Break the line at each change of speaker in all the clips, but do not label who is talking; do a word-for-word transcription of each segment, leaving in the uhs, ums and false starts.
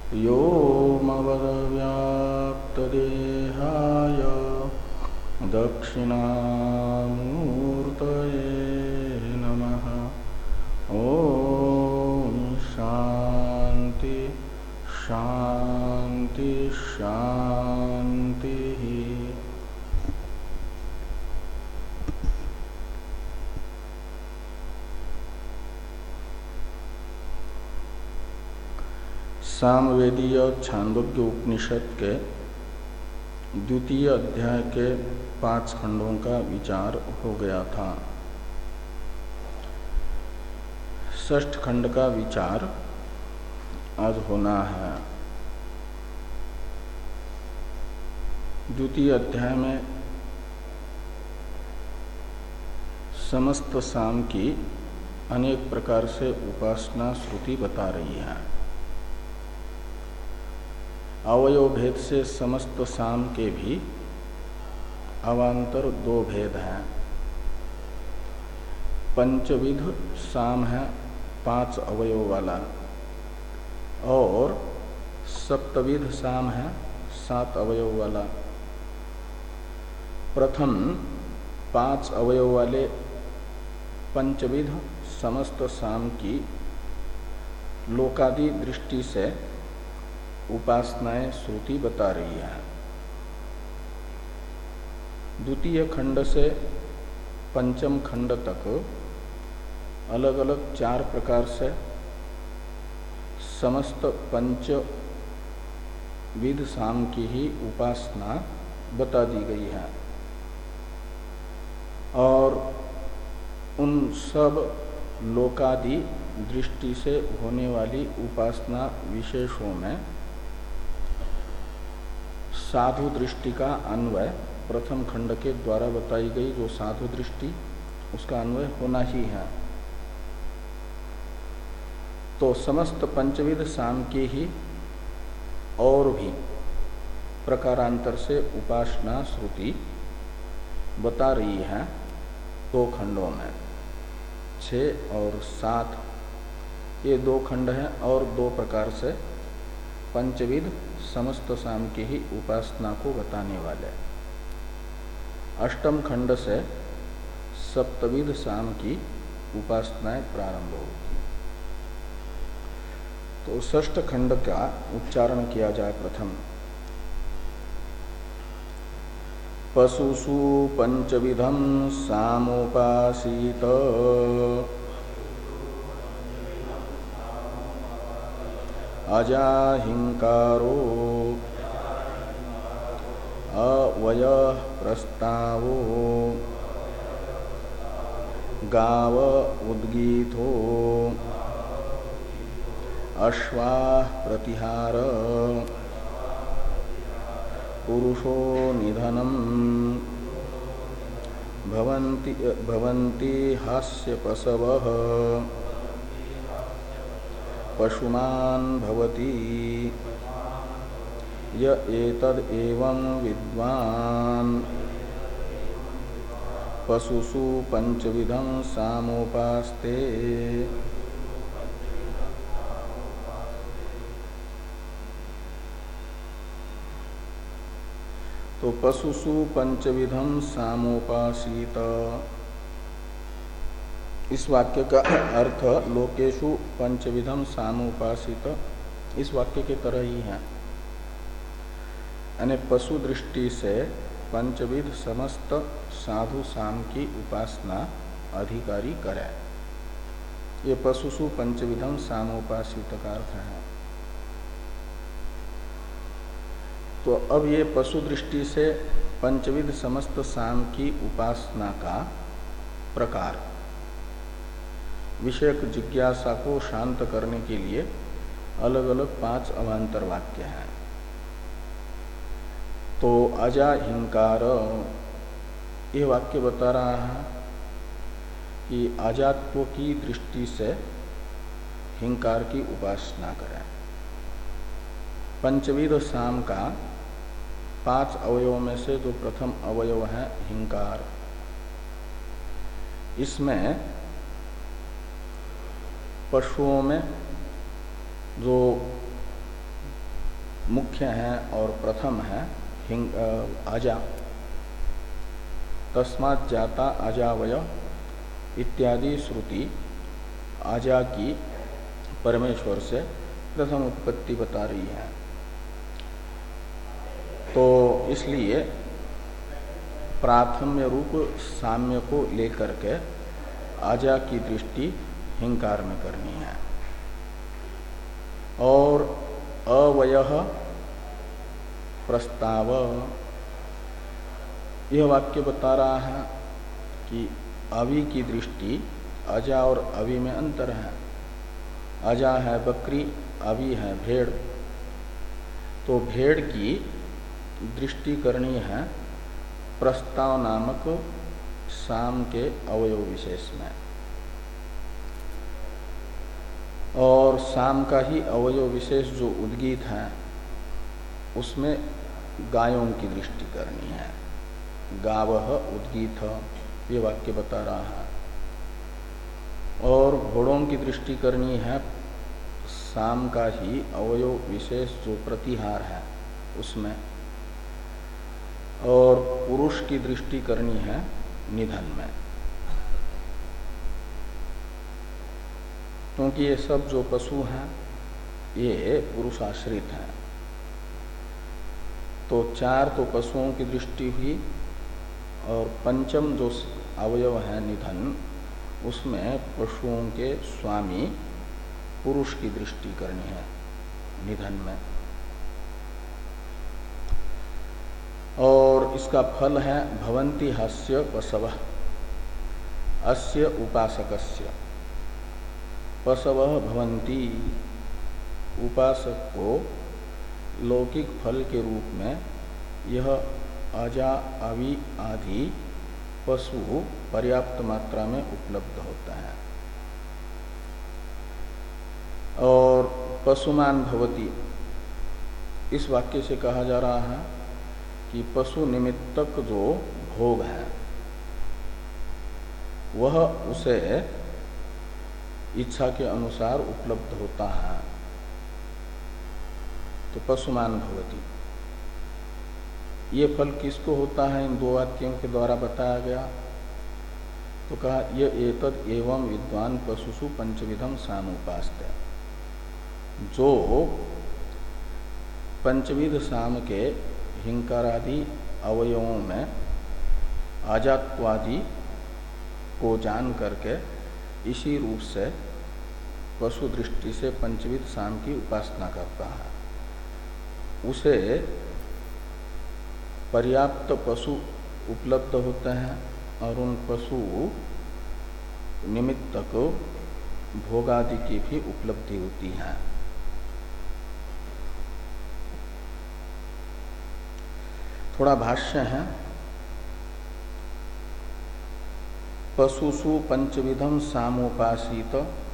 व्योमवद्व्याप्तदेहाय दक्षिणामूर्तये नमः। ॐ शान्ति शान्ति शान्तिः। सामवेदीय छांदोग्य उपनिषद के द्वितीय अध्याय के पांच खंडों का विचार हो गया था। षष्ठ खंड का विचार आज होना है। द्वितीय अध्याय में समस्त साम की अनेक प्रकार से उपासना श्रुति बता रही है। अवयव भेद से समस्त साम के भी अवान्तर दो भेद हैं। पंचविध साम है पांच अवयव वाला, और सप्तविध साम है सात अवयव वाला। प्रथम पांच अवयव वाले पंचविध समस्त साम की लोकादि दृष्टि से उपासनाएं श्रुति बता रही है। द्वितीय खंड से पंचम खंड तक अलग अलग चार प्रकार से समस्त पंच विध साम की ही उपासना बता दी गई है, और उन सब लोकादि दृष्टि से होने वाली उपासना विशेषों में साधु दृष्टि का अन्वय प्रथम खंड के द्वारा बताई गई जो साधु दृष्टि, उसका अन्वय होना ही है। तो समस्त पंचविध साम की ही और भी प्रकारांतर से उपासना श्रुति बता रही है दो खंडों में, छः और सात। ये दो खंड हैं और दो प्रकार से पंचविध समस्त साम की ही उपासना को बताने वाले। अष्टम खंड से सप्तविध साम की उपासनाएं प्रारंभ होगी। तो षष्ठ खंड का उच्चारण किया जाए। प्रथम पशुषु पंचविधम सामोपासीत अजाहिंकारो अवयः प्रस्तावो गाव उद्गीतो अश्वाः प्रतिहार पुरुषो निधनम् भवन्ति भवन्ति हास्य पशवः पशुमान् भवति य एतद् एवं विद्वान् पशुषु पंचविधं सामोपास्ते। तो पशुषु पंचविधं सामोपासीत, इस वाक्य का अर्थ लोकेशु पंचविधम सामोपासित इस वाक्य के तरह ही है। यानी पशु दृष्टि से पंचविध समस्त साधु साम की उपासना अधिकारी करे। ये पशुषु पंचविधम सामोपासित का अर्थ है। तो अब ये पशु दृष्टि से पंचविध समस्त साम की उपासना का प्रकार विषयक जिज्ञासा को शांत करने के लिए अलग अलग पांच अवान्तर वाक्य हैं। तो अजाहिंकार ये वाक्य बता रहा है कि अजात्व की दृष्टि से हिंकार की उपासना करें। पंचविध साम का पांच अवयवों में से जो प्रथम अवयव है हिंकार, इसमें पशुओं में जो मुख्य है और प्रथम है हिंग अजा, तस्मात् जाता अजावय इत्यादि श्रुति अजा की परमेश्वर से प्रथम उत्पत्ति बता रही है। तो इसलिए प्राथम्य रूप साम्य को लेकर के अजा की दृष्टि हिंकार में करनी है। और अवयः प्रस्ताव, यह वाक्य बता रहा है कि अवि की दृष्टि अजा और अवि में अंतर है। अजा है बकरी, अवि है भेड़। तो भेड़ की दृष्टि करनी है प्रस्ताव नामक साम के अवयव विशेष में, और साम का ही अवयव विशेष जो उद्गीत है उसमें गायों की दृष्टि करनी है। गावह उद्गीत, ये वाक्य बता रहा है। और घोड़ों की दृष्टि करनी है साम का ही अवयव विशेष जो प्रतिहार है उसमें, और पुरुष की दृष्टि करनी है निधन में, क्योंकि ये सब जो पशु हैं ये पुरुषाश्रित हैं। तो चार तो पशुओं की दृष्टि हुई, और पंचम जो अवयव है निधन, उसमें पशुओं के स्वामी पुरुष की दृष्टि करनी है निधन में। और इसका फल है भवन्ति हस्य पशवः अस्य उपासकस्य। पशवः भवन्ति, उपासक को लौकिक फल के रूप में यह अजा अवि आदि पशु पर्याप्त मात्रा में उपलब्ध होता है। और पशुमान भवति, इस वाक्य से कहा जा रहा है कि पशु निमित्तक जो भोग है वह उसे इच्छा के अनुसार उपलब्ध होता है। तो पशुमान भवति, ये फल किसको होता है इन दो वाक्यों के द्वारा बताया गया। तो कहा ये एतद एवं विद्वान पशुषु पंचविधम सामुपास्ते, जो पंचविध साम के हिंकारादि अवयवों में आजात्वादि को जान करके इसी रूप से पशु दृष्टि से पंचविध साम की उपासना करता है, उसे पर्याप्त पशु उपलब्ध होते हैं और उन पशु निमित्तक भोगादि की भी उपलब्धि होती है। थोड़ा भाष्य है। पशुषु पंचविधम सामोपासित,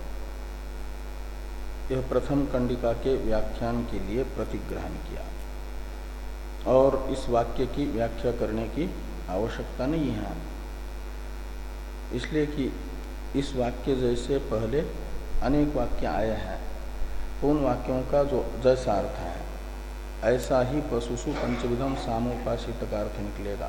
यह प्रथम कंडिका के व्याख्यान के लिए प्रतिग्रहण किया, और इस वाक्य की व्याख्या करने की आवश्यकता नहीं है, इसलिए कि इस वाक्य जैसे पहले अनेक वाक्य आए हैं, तो उन वाक्यों का जो जैसा अर्थ है ऐसा ही पशुषु पंचविधम सामोपासित का अर्थ निकलेगा।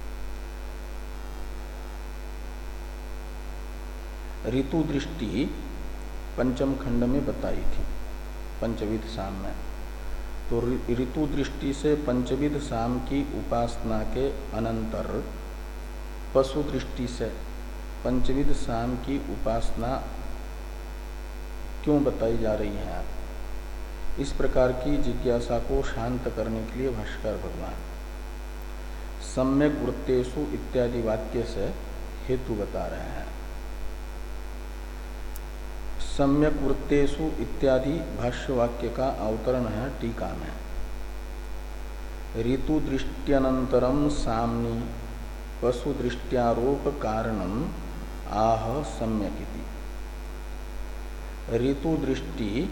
ऋतु दृष्टि पंचम खंड में बताई थी पंचविध साम में। तो ऋतु दृष्टि से पंचविध साम की उपासना के अनंतर पशु दृष्टि से पंचविध साम की उपासना क्यों बताई जा रही है, इस प्रकार की जिज्ञासा को शांत करने के लिए भाष्कर भगवान सम्यक वृत्तेषु इत्यादि वाक्य से हेतु बता रहे हैं। सम्यक वृत्तेषु इत्यादि भाष्य वाक्य का अवतरण है टीका में। ऋतु दृष्ट्यनंतरम साम्नि पशु दृष्ट्यारोप कारणम आह सम्यकिति। ऋतु दृष्टि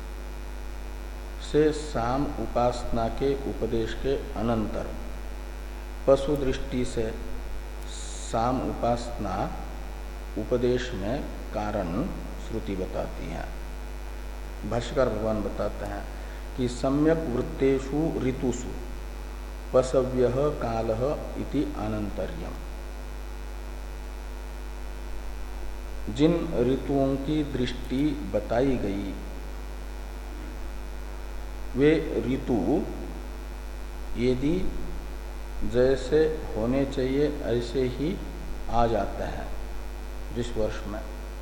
से साम उपासना के उपदेश के अनंतर पशु दृष्टि से साम उपासना उपदेश में कारण श्रुति बताती है। भाष्यकार भगवान बताते हैं कि सम्यक वृत्तेषु ऋतुषु पसव्यः कालः इति अनंतर्यम। जिन ऋतुओं की दृष्टि बताई गई वे ऋतु यदि जैसे होने चाहिए ऐसे ही आ जाते हैं जिस वर्ष में,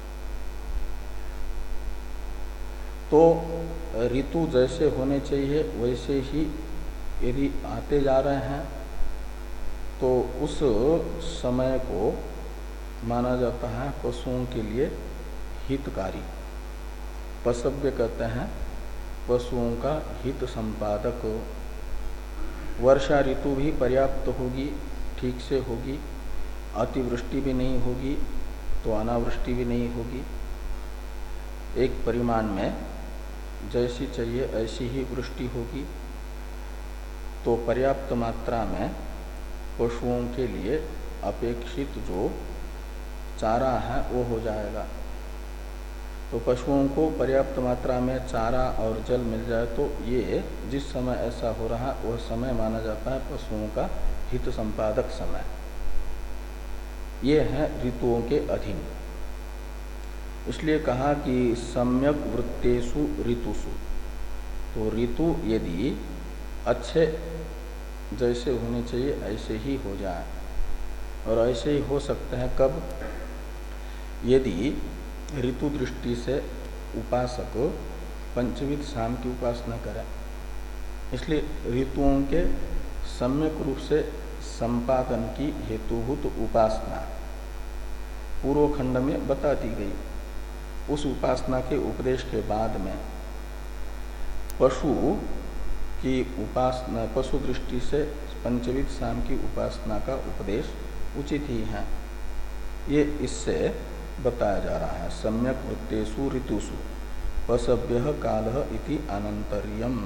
तो ऋतु जैसे होने चाहिए वैसे ही यदि आते जा रहे हैं तो उस समय को माना जाता है पशुओं के लिए हितकारी। पसव्य कहते हैं पशुओं का हित संपादक। वर्षा ऋतु भी पर्याप्त होगी, ठीक से होगी, अतिवृष्टि भी नहीं होगी तो अनावृष्टि भी नहीं होगी। एक परिमाण में जैसी चाहिए ऐसी ही वृष्टि होगी, तो पर्याप्त मात्रा में पशुओं के लिए अपेक्षित जो चारा है वो हो जाएगा। तो पशुओं को पर्याप्त मात्रा में चारा और जल मिल जाए तो ये जिस समय ऐसा हो रहा वह समय माना जाता है पशुओं का हित संपादक समय। ये है ऋतुओं के अधीन। इसलिए कहा कि सम्यक वृत्तेषु ऋतुषु, तो ऋतु यदि अच्छे जैसे होने चाहिए ऐसे ही हो जाए, और ऐसे ही हो सकते हैं कब? यदि ऋतु दृष्टि से उपासक पंचविध शाम की उपासना करें। इसलिए ऋतुओं के सम्यक रूप से संपादन की हेतुभूत उपासना पूर्व खंड में बता दी गई। उस उपासना के उपदेश के बाद में पशु की उपासना, पशु दृष्टि से पंचविध शाम की उपासना का उपदेश उचित ही है। ये इससे बताया जा रहा है। सम्यक वृत्तेषु ऋतुषु पसव्यः कालः इति अनंतर्यम।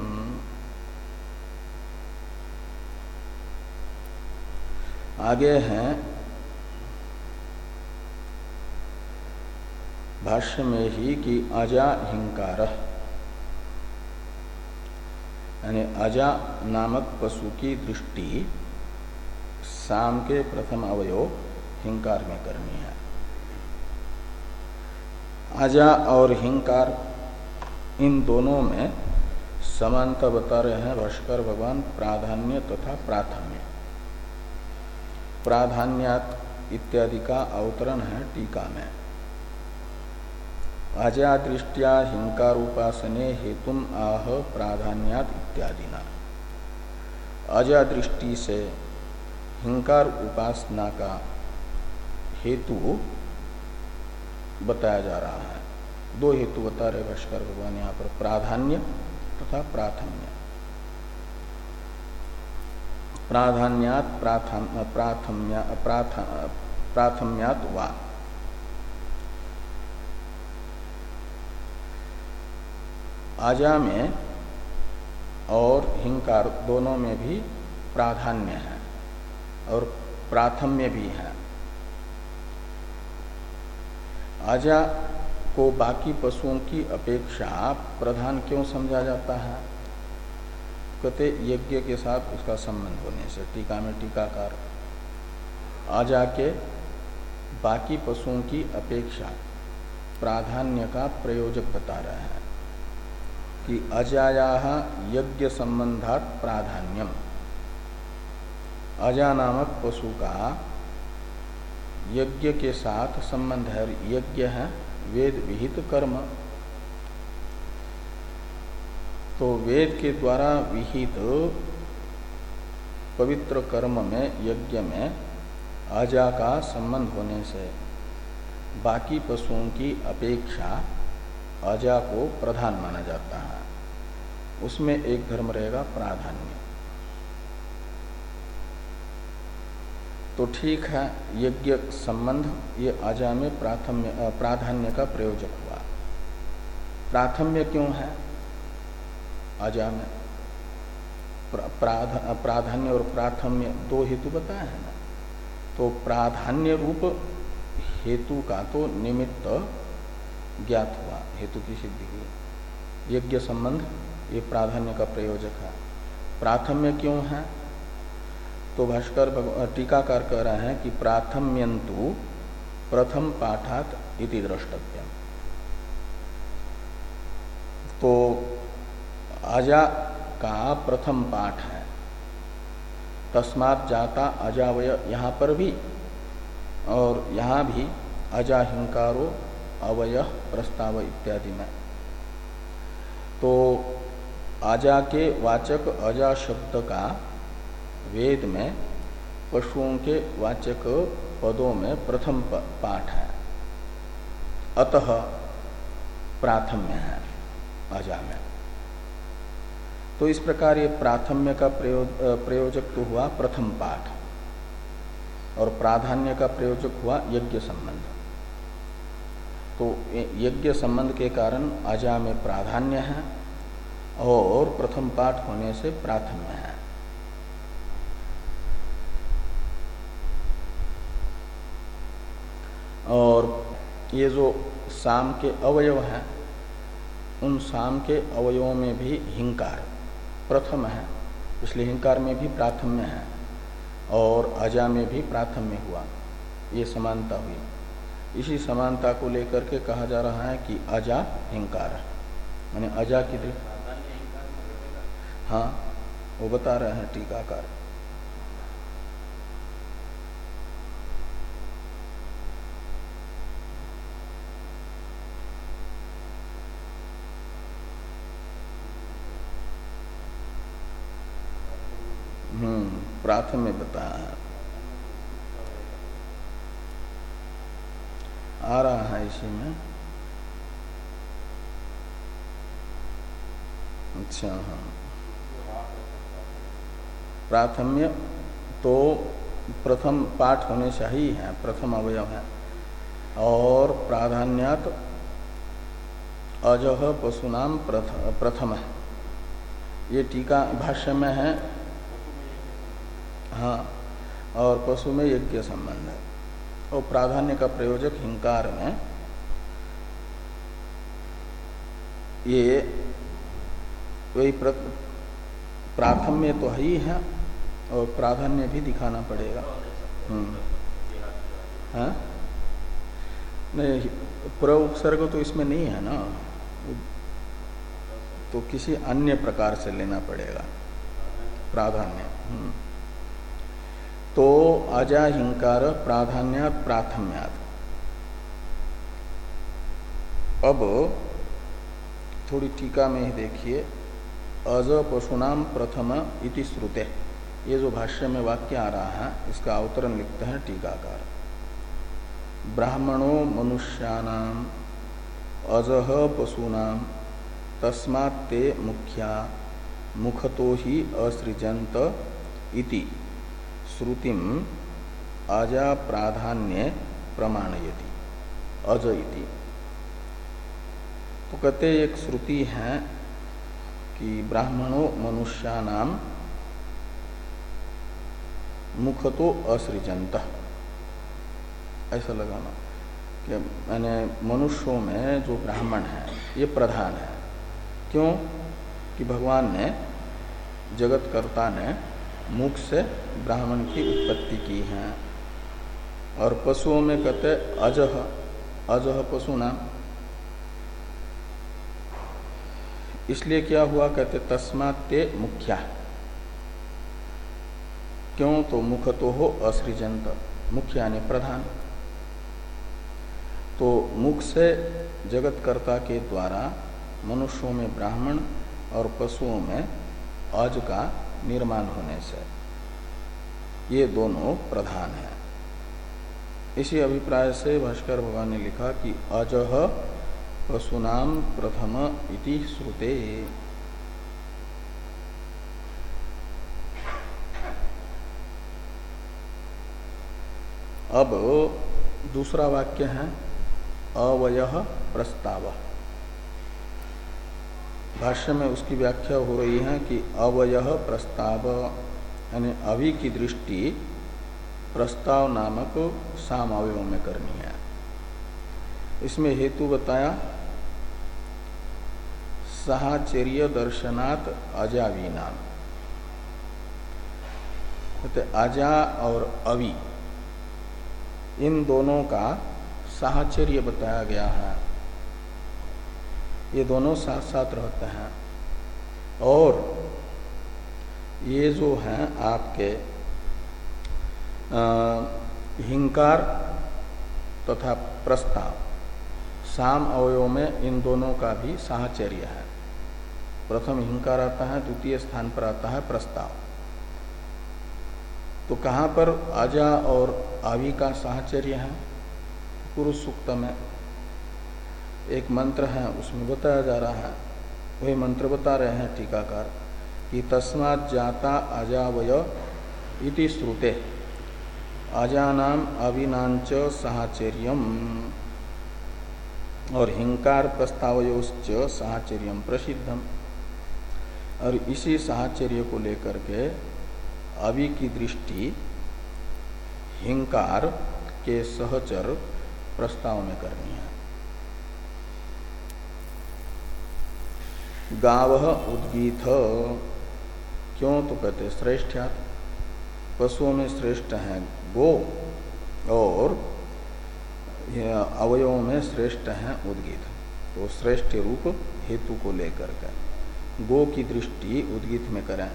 आगे हैं भाष्य में ही कि अजा हिंकारः, यानी अजा नामक पशु की दृष्टि साम के प्रथम अवयव हिंकार में करनी है। अजा और हिंकार इन दोनों में समानता बता रहे हैं भाष्कर भगवान, प्राधान्य तथा प्राथम्य। प्राधान्यात इत्यादि का अवतरण है टीका में। अजा दृष्टिया हिंकार उपासने हेतुम आह प्राधान्यात इत्यादिना। अजा दृष्टि से हिंकार उपासना का हेतु बताया जा रहा है। दो हेतु बता रहे भाष्कर भगवान यहाँ पर, प्राधान्य तथा प्राथम्य। प्राधान्यात प्राथम प्राथम्या प्राथ प्राथम्यात वा। आजा में और हिंकार दोनों में भी प्राधान्य है और प्राथम्य भी है। आजा को बाकी पशुओं की अपेक्षा प्रधान क्यों समझा जाता है? कहते यज्ञ के साथ उसका संबंध होने से। टीका में टीकाकार आजा के बाकी पशुओं की अपेक्षा प्राधान्य का प्रयोजक बता रहे हैं कि अजायाः यज्ञ संबंधात प्राधान्यम। अजा नामक पशु का यज्ञ के साथ संबंध है। यज्ञ है वेद विहित कर्म, तो वेद के द्वारा विहित पवित्र कर्म में, यज्ञ में अजा का संबंध होने से बाकी पशुओं की अपेक्षा अजा को प्रधान माना जाता है। उसमें एक धर्म रहेगा प्राधान्य। तो ठीक है, यज्ञ संबंध ये अजा में प्राथम्य प्राधान्य का प्रयोजक हुआ। प्राथम्य क्यों है अजा में? प्राधा, प्राधान्य और प्राथम्य दो हेतु बताए हैं ना। तो प्राधान्य रूप हेतु का तो निमित्त ज्ञात हुआ, हेतु की सिद्धि की। यज्ञ संबंध ये प्राधान्य का प्रयोजक है। प्राथम्य क्यों है? तो भाष्कर टीकाकार कह रहे हैं कि प्राथम्यंतु प्रथम पाठात इति द्रष्टव्यम। तो अजा का प्रथम पाठ है, तस्मात् जाता अजावय यहाँ पर भी और यहाँ भी अजा हिंकारो अवय प्रस्ताव इत्यादि में। तो अजा के वाचक अजा शब्द का वेद में पशुओं के वाचक पदों में प्रथम पाठ है, अतः प्राथम्य है अजा में। तो इस प्रकार ये प्राथम्य का प्रयोग प्रयोजक तो हुआ प्रथम पाठ और प्राधान्य का प्रयोजक हुआ यज्ञ संबंध। तो यज्ञ संबंध के कारण अजा में प्राधान्य है और प्रथम पाठ होने से प्राथम्य है। और ये जो साम के अवयव हैं, उन साम के अवयवों में भी हिंकार प्रथम है, इसलिए हिंकार में भी प्राथम्य है और अजा में भी प्राथम्य हुआ। ये समानता हुई। इसी समानता को लेकर के कहा जा रहा है कि अजा हिंकार है, माने अजा की दृष्टि। हाँ, वो बता रहे हैं टीकाकार। हम्म प्राथम्य बताया है, आ रहा है इसी में। अच्छा, हाँ, प्राथम्य तो प्रथम पाठ होने से ही है, प्रथम अवयव है। और प्राधान्यात अजह पशुनाम प्रथम है, ये टीका भाष्य में है। हाँ, और पशु में यज्ञ संबंध है। और प्राधान्य का प्रयोजक हिंकार में ये वही प्राथम्य तो ही है और प्राधान्य भी दिखाना पड़ेगा। हम्म हाँ, नहीं, प्र उपसर्ग तो इसमें नहीं है ना, तो किसी अन्य प्रकार से लेना पड़ेगा प्राधान्य। हम्म तो अजा हिंकार प्राधान्यात प्राथम्यात। अब थोड़ी टीका में ही देखिए, अज पशुनाम प्रथम इति श्रुते, ये जो भाष्य में वाक्य आ रहा है इसका अवतरण लिखते हैं टीकाकार। ब्राह्मणों मनुष्यानाम अजह पशूनाम तस्मात् ते मुख्या मुखतो ही असृजंत इति श्रुतिम अजा प्राधान्य प्रमाणयति अज इति। तो कहते एक श्रुति है कि ब्राह्मणों मनुष्यानाम मुखतो असृजंत, ऐसा लगाना कि मैंने मनुष्यों में जो ब्राह्मण है ये प्रधान है। क्यों? कि भगवान ने, जगतकर्ता ने मुख से ब्राह्मण की उत्पत्ति की है। और पशुओं में कहते अजह, अजह पशु नाम, इसलिए क्या हुआ? कहते तस्मात् ते मुख्या। क्यों? तो मुख तो हो असृजंत, मुख्य यानी प्रधान। तो मुख से जगतकर्ता के द्वारा मनुष्यों में ब्राह्मण और पशुओं में अज का निर्माण होने से ये दोनों प्रधान हैं। इसी अभिप्राय से भास्कर भगवान ने लिखा कि अजह पशुनाम प्रथम इति श्रुते। अब दूसरा वाक्य है अवयः प्रस्ताव। भाष्य में उसकी व्याख्या हो रही है कि अवयः प्रस्ताव यानी अवि की दृष्टि प्रस्ताव नामक साम अवयव में करनी है। इसमें हेतु बताया साहचर्य दर्शनात् अजावीनाम। तो अजा और अवि इन दोनों का साहचर्य बताया गया है। ये दोनों साथ साथ रहते हैं और ये जो हैं आपके हिंकार तथा प्रस्ताव, साम अवयव में इन दोनों का भी साहचर्य है। प्रथम हिंकार आता है, द्वितीय स्थान पर आता है प्रस्ताव। तो कहाँ पर अजा और आवि का साहचर्य है? पुरुष सूक्त में एक मंत्र है, उसमें बताया जा रहा है। वही मंत्र बता रहे हैं टीकाकार कि तस्मात् जाता अजावय इति श्रुते अजानाम अविनांच साहचर्यम और हिंकार प्रस्तावयोश्च साहचर्यम प्रसिद्धम। और इसी साहचर्य को लेकर के अवि की दृष्टि हिंकार के सहचर प्रस्ताव में करनी है। गावः उद्गीत, क्यों तो कहते श्रेष्ठ्यात्, पशुओं में श्रेष्ठ हैं गो और अवयवों में श्रेष्ठ हैं उद्गीत। तो श्रेष्ठ रूप हेतु को लेकर के गो की दृष्टि उद्गीत में करें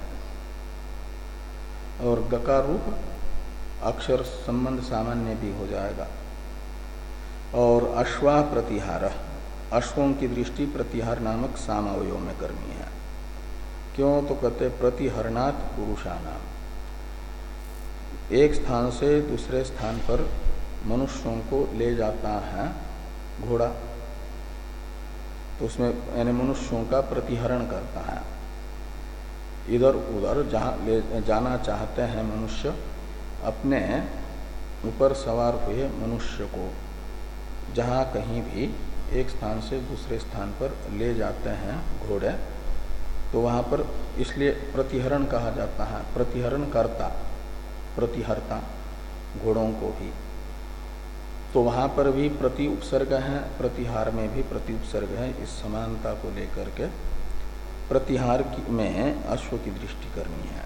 और गकार रूप अक्षर संबंध सामान्य भी हो जाएगा। और अश्वा प्रतिहार, अश्वों की दृष्टि प्रतिहार नामक साम अवयव में करनी है। क्यों तो कहते प्रतिहरणात् पुरुषानाम, एक स्थान से दूसरे स्थान पर मनुष्यों को ले जाता है घोड़ा, तो उसमें यानी मनुष्यों का प्रतिहरण करता है। इधर उधर जहाँ ले जाना चाहते हैं मनुष्य, अपने ऊपर सवार हुए मनुष्य को जहाँ कहीं भी एक स्थान से दूसरे स्थान पर ले जाते हैं घोड़े, तो वहाँ पर इसलिए प्रतिहरण कहा जाता है। प्रतिहरण करता, प्रतिहरता घोड़ों को भी, तो वहाँ पर भी प्रति उपसर्ग है, प्रतिहार में भी प्रति उपसर्ग है। इस समानता को लेकर के प्रतिहार में अश्व की दृष्टि करनी है।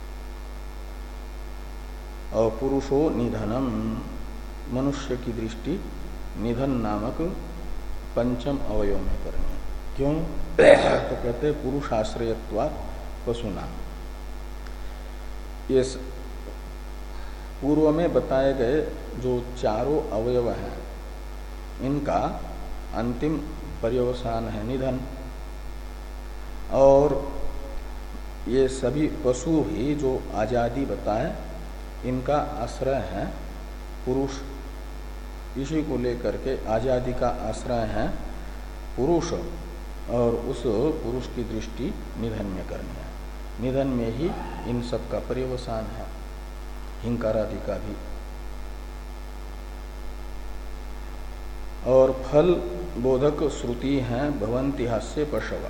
और पुरुषो निधनम, मनुष्य की दृष्टि निधन नामक पंचम अवयव में करनी है। क्यों तो कहते पुरुषाश्रयत्वात् पशुनाम। ये पूर्व में बताए गए जो चारों अवयव हैं, इनका अंतिम पर्यवसान है निधन। और ये सभी पशु भी जो आजादी बताए, इनका आश्रय है पुरुष। इसी को लेकर के आजादी का आश्रय है पुरुष, और उस पुरुष की दृष्टि निधन में करनी है। निधन में ही इन सब का पर्यवसान है, हिंकार आदि का भी। और फल बोधक श्रुति हैं भवन्ति हास्य पशव।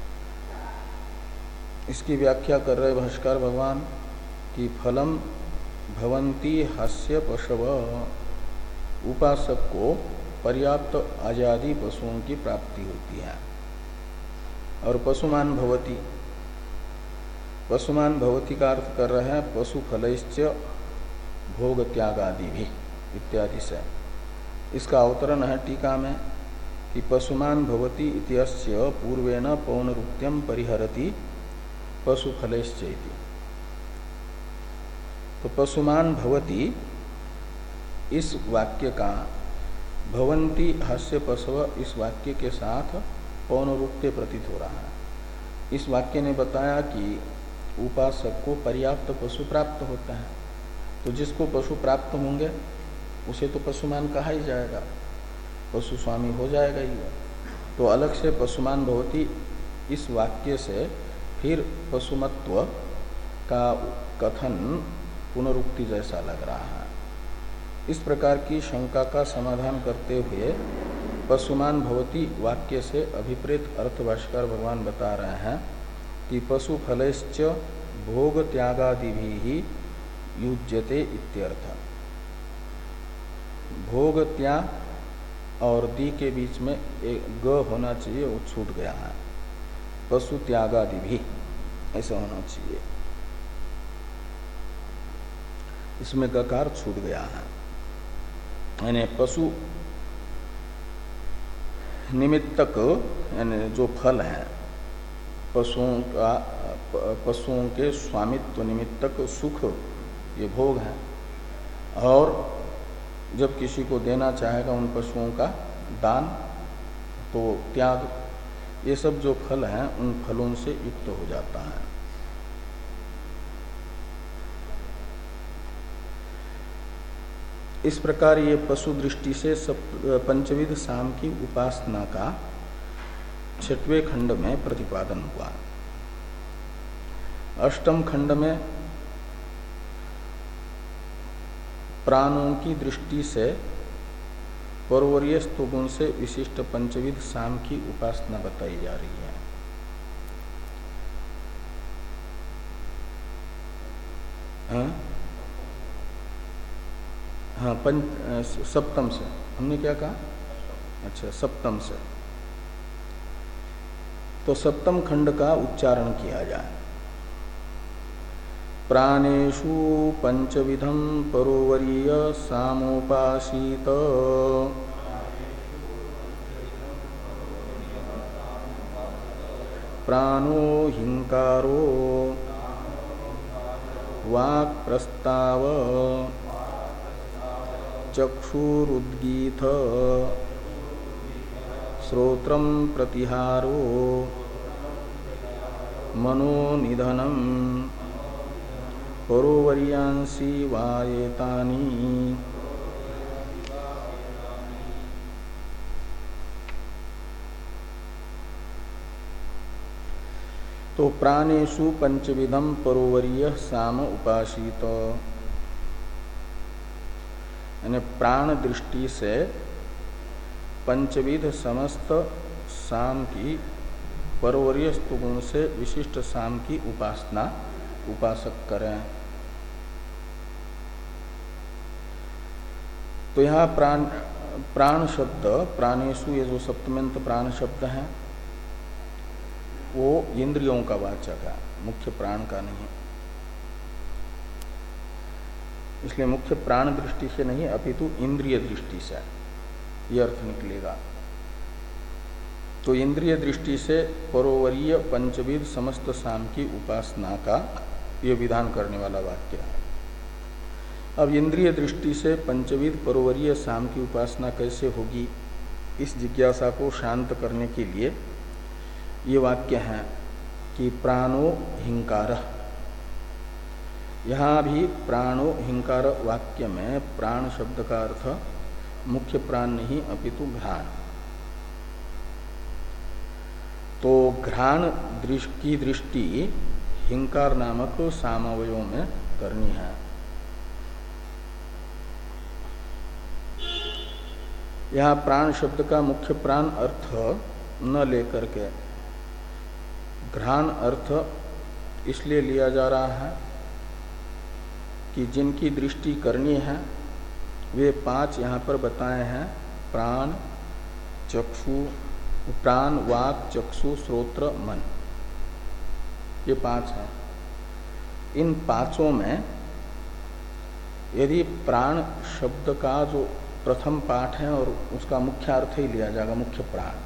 इसकी व्याख्या कर रहे भाष्कर भगवान कि फलम भवन्ति हास्य पशव, उपासक को पर्याप्त आजादी पशुओं की प्राप्ति होती है। और पशुमान भवति, पशुमान भवति का अर्थ कर रहे हैं पशु फलैश्च भोग त्याग आदि भी इत्यादि से। इसका अवतरण है टीका में कि पशुमान भवति इत्यस्य पूर्वेण पौनरुक्त्यम परिहरति पशु फलैश्च इति। तो पशुमान भवति इस वाक्य का भवन्ति हास्य पशव इस वाक्य के साथ पौनरुक्त्य प्रतीत हो रहा है। इस वाक्य ने बताया कि उपासक को पर्याप्त पशु प्राप्त होता है, तो जिसको पशु प्राप्त होंगे उसे तो पशुमान कहा ही जाएगा, पशु स्वामी हो जाएगा ही। तो अलग से पशुमान भवति इस वाक्य से फिर पशुमत्व का कथन पुनरुक्ति जैसा लग रहा है। इस प्रकार की शंका का समाधान करते हुए पशुमान भवति वाक्य से अभिप्रेत अर्थ भाष्कर भगवान बता रहे हैं कि पशु फलैश्च भोग त्यागादि भी युज्यते इत्यर्थ। भोग त्याग और दी के बीच में एक ग होना चाहिए, वो छूट गया है। पशु त्यागादि भी, ऐसा होना चाहिए। इसमें गकार छूट गया है, यानी पशु निमित्तक यानी जो फल है पशुओं का, पशुओं के स्वामित्व निमित्तक सुख ये भोग है, और जब किसी को देना चाहेगा उन पशुओं का दान तो त्याग, ये सब जो फल हैं उन फलों से युक्त हो जाता है। इस प्रकार ये पशु दृष्टि से सब पंचविध साम की उपासना का छठवें खंड में प्रतिपादन हुआ। अष्टम खंड में प्राणों की दृष्टि से परवरीय स्तुगुण से विशिष्ट पंचविध साम की उपासना बताई जा रही है। हाँ, हाँ पंच सप्तम से हमने क्या कहा? अच्छा, सप्तम से। तो सप्तम खंड का उच्चारण किया जाए। प्राणेषु पंचविधम परोवरीय सामोपासीत प्राणो हिंकारो वाक् प्रस्ताव चक्षुरुद्गीत श्रोत्रं प्रतिहारो मनोनिधनम परोवर्यांसी वायेतानि। तो प्राणेषु पंचविधम परोवरीय साम उपासित, यानी प्राण दृष्टि से पंचविध समस्त साम की परवरीय स्तुगुण से विशिष्ट साम की उपासना उपासक करें। तो यहाँ प्राण प्राण शब्द, प्राणेषु ये जो सप्तम्यंत प्राण शब्द है वो इंद्रियों का वाचक है, मुख्य प्राण का नहीं। इसलिए मुख्य प्राण दृष्टि से नहीं अपितु इंद्रिय दृष्टि से ये अर्थ निकलेगा। तो इंद्रिय दृष्टि से परोवरीय पंचविध समस्त साम की उपासना का ये विधान करने वाला वाक्य है। अब इंद्रिय दृष्टि से पंचविध परोवरीय साम की उपासना कैसे होगी, इस जिज्ञासा को शांत करने के लिए ये वाक्य है कि प्राणो हिंकार। यहाँ भी प्राणो हिंकार वाक्य में प्राण शब्द का अर्थ मुख्य प्राण नहीं अपितु घ्राण। तो घ्राण की दृष्टि हिंकार नामक सामवयों में करनी है। यहाँ प्राण शब्द का मुख्य प्राण अर्थ न लेकर के घ्राण अर्थ इसलिए लिया जा रहा है कि जिनकी दृष्टि करनी है वे पांच यहाँ पर बताए हैं, प्राण, चक्षु, प्राण, वाक, चक्षु, श्रोत्र, मन, ये पांच हैं। इन पांचों में यदि प्राण शब्द का जो प्रथम पाठ है और उसका मुख्य अर्थ ही लिया जाएगा मुख्य प्राण,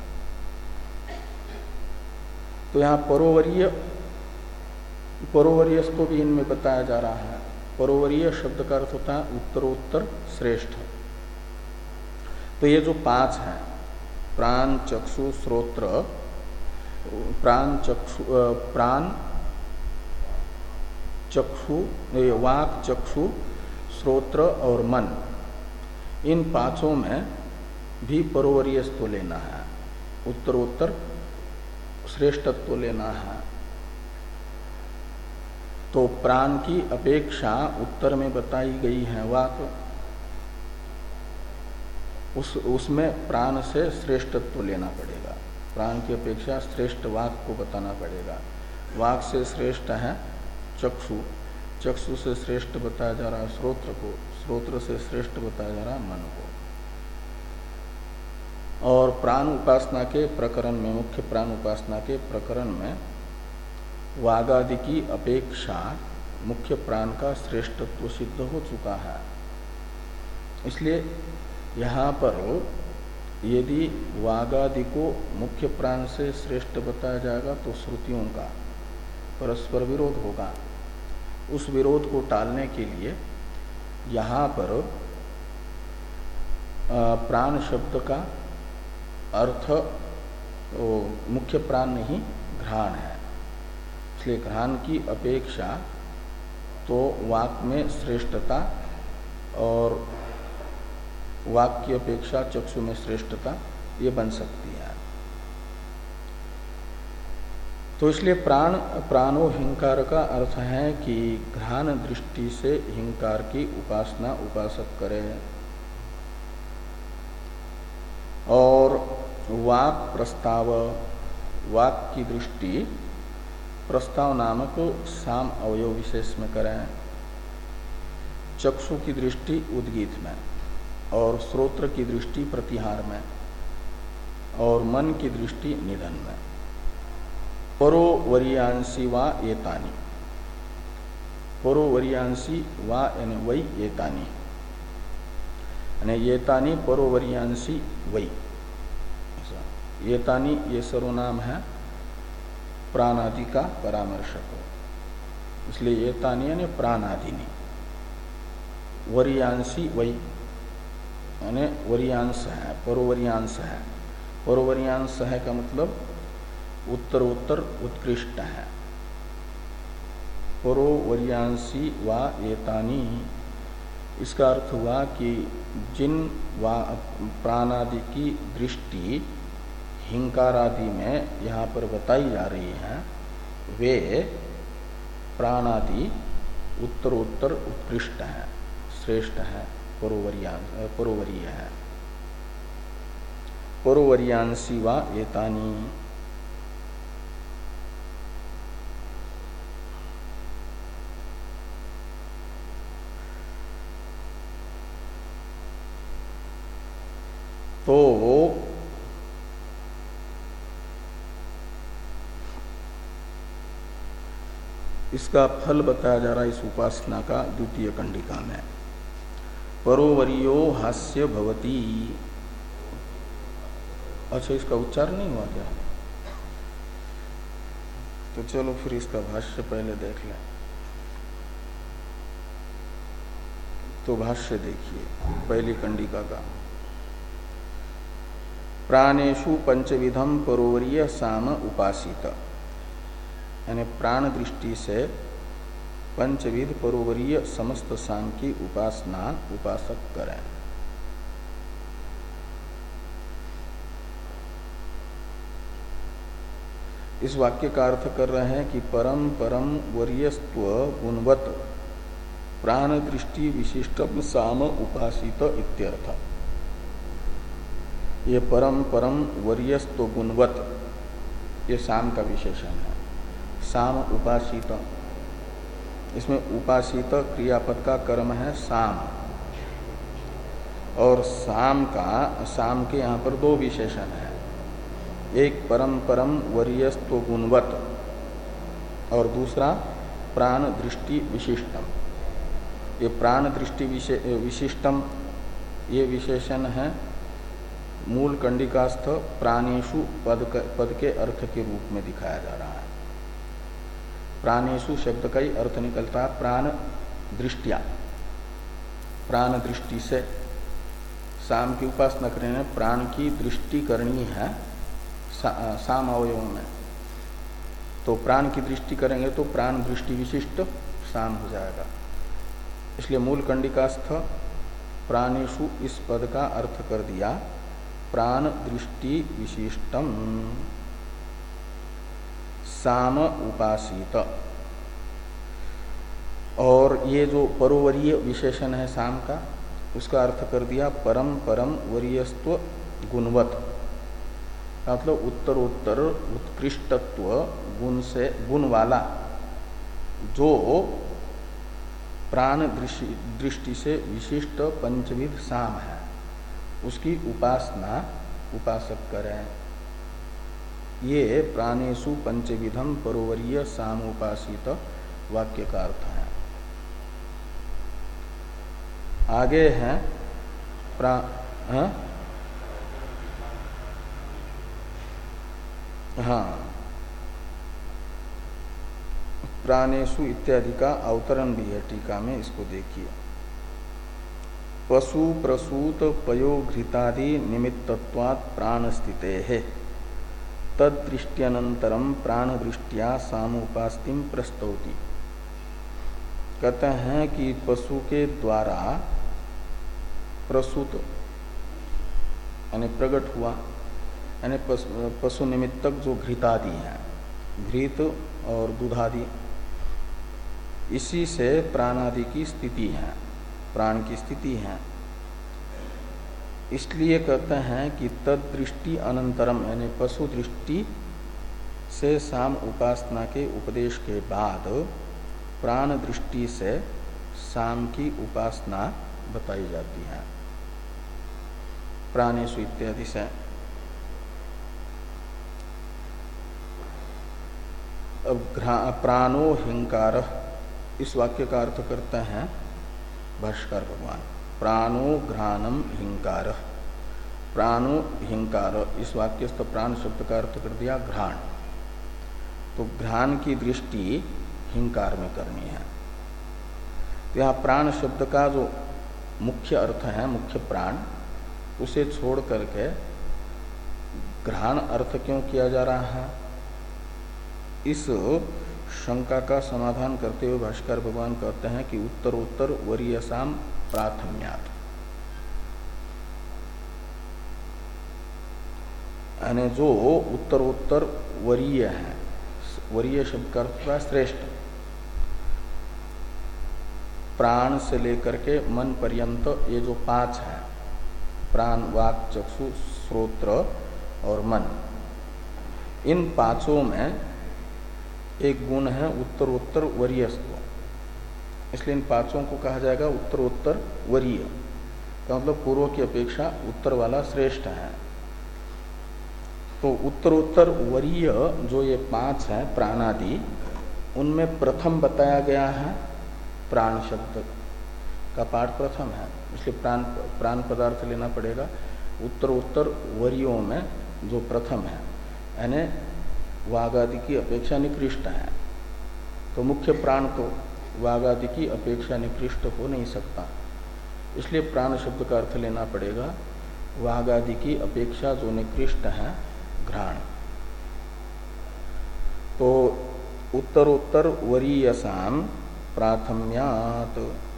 तो यहाँ परोवरीय परोवरीय को भी इनमें बताया जा रहा है। परोवरीय शब्द का अर्थ होता है उत्तरोत्तर श्रेष्ठ। तो ये जो पांच हैं, प्राण, चक्षु, श्रोत्र, प्राण, चक्षु, प्राण, चक्षु, वाक, चक्षु, श्रोत्र और मन, इन पांचों में भी परोवरीयत्व लेना है, उत्तरोत्तर श्रेष्ठत्व लेना है। तो प्राण की अपेक्षा उत्तर में बताई गई है वाक, उस उसमें प्राण से श्रेष्ठत्व लेना पड़ेगा। प्राण की अपेक्षा श्रेष्ठ वाक को बताना पड़ेगा। वाक से श्रेष्ठ है चक्षु, चक्षु से श्रेष्ठ बताया जा रहा है श्रोत्र को, श्रोत्र से श्रेष्ठ बताया जा रहा है मन को। और प्राण उपासना के प्रकरण में, मुख्य प्राण उपासना के प्रकरण में वागादि की अपेक्षा मुख्य प्राण का श्रेष्ठत्व सिद्ध हो चुका है। इसलिए यहाँ पर यदि वागादि को मुख्य प्राण से श्रेष्ठ बताया जाएगा तो श्रुतियों का परस्पर विरोध होगा। उस विरोध को टालने के लिए यहाँ पर प्राण शब्द का अर्थ मुख्य प्राण नहीं घ्राण है। इसलिए घ्राण की अपेक्षा तो वाक में श्रेष्ठता और वाक की अपेक्षा चक्षु में श्रेष्ठता ये बन सकती है। तो इसलिए प्राण प्राणो हिंकार का अर्थ है कि घ्राण दृष्टि से हिंकार की उपासना उपासक करे और वाक प्रस्ताव, वाक की दृष्टि प्रस्ताव नामक साम अवयव विशेष में करें, चक्षु की दृष्टि उद्गीत में और श्रोत्र की दृष्टि प्रतिहार में और मन की दृष्टि निधन में। परो वरियांसी वा एतानी, परो वरियांसी वा यानी वही एतानी, यानी एतानी परो वरियांसी वही। एतानी ये सर्वनाम है प्राणादि का परामर्शक, इसलिए एतानी यानी प्राणादिनी। वरियांसी वही यानी वरियांश है, परोवरियांश है। परोवरियांश है का मतलब उत्तर उत्तर उत्कृष्ट है। परोवरियांसी वा एतानी, इसका अर्थ हुआ कि जिन वा प्राणादि की दृष्टि हिंकारादि में यहाँ पर बताई जा रही है वे प्राणादि उत्तरोत्तर उत्कृष्ट है, श्रेष्ठ है, परोवरीय है। परोवरियांसी वा एतानी। तो इसका फल बताया जा रहा है इस उपासना का द्वितीय कंडिका में। परोवरियो हास्य भवती। अच्छा, इसका उच्चारण नहीं हुआ क्या? तो चलो फिर इसका भाष्य पहले देख लें। तो भाष्य देखिए पहली कंडिका का। प्राणेषु पंचविधम परोवरीय साम उपासित, यानी प्राण दृष्टि से पंचविध परोवरीय समस्त साम की उपासना उपासक करें। इस वाक्य का अर्थ कर रहे हैं कि परम परम वरीयस्त्व गुणवत प्राण दृष्टि विशिष्टम साम उपासित इत्यर्थ। ये परम परम वरीयस्त्व गुणवत ये साम का विशेषण है। साम उपासित, इसमें उपासित क्रियापद का कर्म है साम, और साम का साम के यहाँ पर दो विशेषण है। एक परम परम वरीयस्त्व गुणवत और दूसरा प्राण दृष्टि विशिष्टम। ये प्राण दृष्टि विशिष्टम ये विशेषण है मूल कंडिकास्थ प्राणेषु पद पद के अर्थ के रूप में दिखाया जा रहा है। प्राणेषु शब्द का ही अर्थ निकलता है प्राण दृष्टिया, प्राण दृष्टि से साम की उपासना करने प्राण की दृष्टि करनी है सा, साम अवयव में। तो प्राण की दृष्टि करेंगे तो प्राण दृष्टि विशिष्ट साम हो जाएगा। इसलिए मूल कंडिकास्थ प्राणेषु इस पद का अर्थ कर दिया प्राण दृष्टि विशिष्टम साम उपासित। और ये जो परोवरीय विशेषण है साम का, उसका अर्थ कर दिया परम परम वरीयस्त्व गुणवत, मतलब उत्तरोत्तर उत्कृष्टत्व गुण से गुण वाला जो प्राण दृष्टि से विशिष्ट पंचविध साम है, उसकी उपासना उपासक करें। ये प्राणेषु पंचविधम परोवरीय सामुपासित वाक्य का अर्थ है। आगे है प्रा हाँ, हाँ प्राणेषु इत्यादि का अवतरण भी है टीका में, इसको देखिए। पशु प्रसूत पयोघृतादि निमित्तत्वात् प्राण स्थिते है तदृष्ट्यनंतरम प्राण दृष्टिया सामुपास्तिम प्रस्तौति। कहते हैं कि पशु के द्वारा प्रसूत यानी प्रकट हुआ, यानी पशु निमित्तक जो घृतादि हैं, घृत और दूधादि, इसी से प्राणादि की स्थिति है, प्राण की स्थिति है। इसलिए कहते हैं कि तद दृष्टि अनंतरम यानी पशु दृष्टि से साम उपासना के उपदेश के बाद प्राण दृष्टि से साम की उपासना बताई जाती है, प्राणेषु इत्यादि से। अब प्राणो हिंकार, इस वाक्य का अर्थ करते हैं भाष्कर भगवान। प्राणो घ्राणम हिंकार, प्राणो हिंकार, इस वाक्यस्थ प्राण शब्द का अर्थ कर दिया घ्राण। तो घ्राण की दृष्टि हिंकार में करनी है। तो यहाँ प्राण शब्द का जो मुख्य अर्थ है, मुख्य प्राण, उसे छोड़ करके घ्राण अर्थ क्यों किया जा रहा है, इस शंका का समाधान करते हुए भाष्कर भगवान कहते हैं कि उत्तरोत्तर वरीयसाम प्राथम्यात्, यानी जो उत्तरोत्तर वरीय है, वरीय शब्द का अर्थ है श्रेष्ठ, प्राण से लेकर के मन पर्यंत ये जो पांच है, प्राण वाक चक्षु श्रोत्र और मन, इन पांचों में एक गुण है उत्तरोत्तर वरीयस्व, इसलिए इन पांचों को कहा जाएगा उत्तरोत्तर वरीय का मतलब पूर्व की अपेक्षा उत्तर वाला श्रेष्ठ है। तो उत्तरोत्तर वरीय जो ये पांच है प्राणादि, उनमें प्रथम बताया गया है प्राण शब्द का पाठ प्रथम है, इसलिए प्राण प्राण पदार्थ लेना पड़ेगा। उत्तरोत्तर वरीयों में जो प्रथम है यानी वागादि की अपेक्षा निकृष्ट है, तो मुख्य प्राण तो वागादि की अपेक्षा निकृष्ट हो नहीं सकता, इसलिए प्राण शब्द का अर्थ लेना पड़ेगा वागादि की अपेक्षा जो निकृष्ट है घ्राण। तो उत्तरोत्तर वरीयसाम प्राथम्यात्,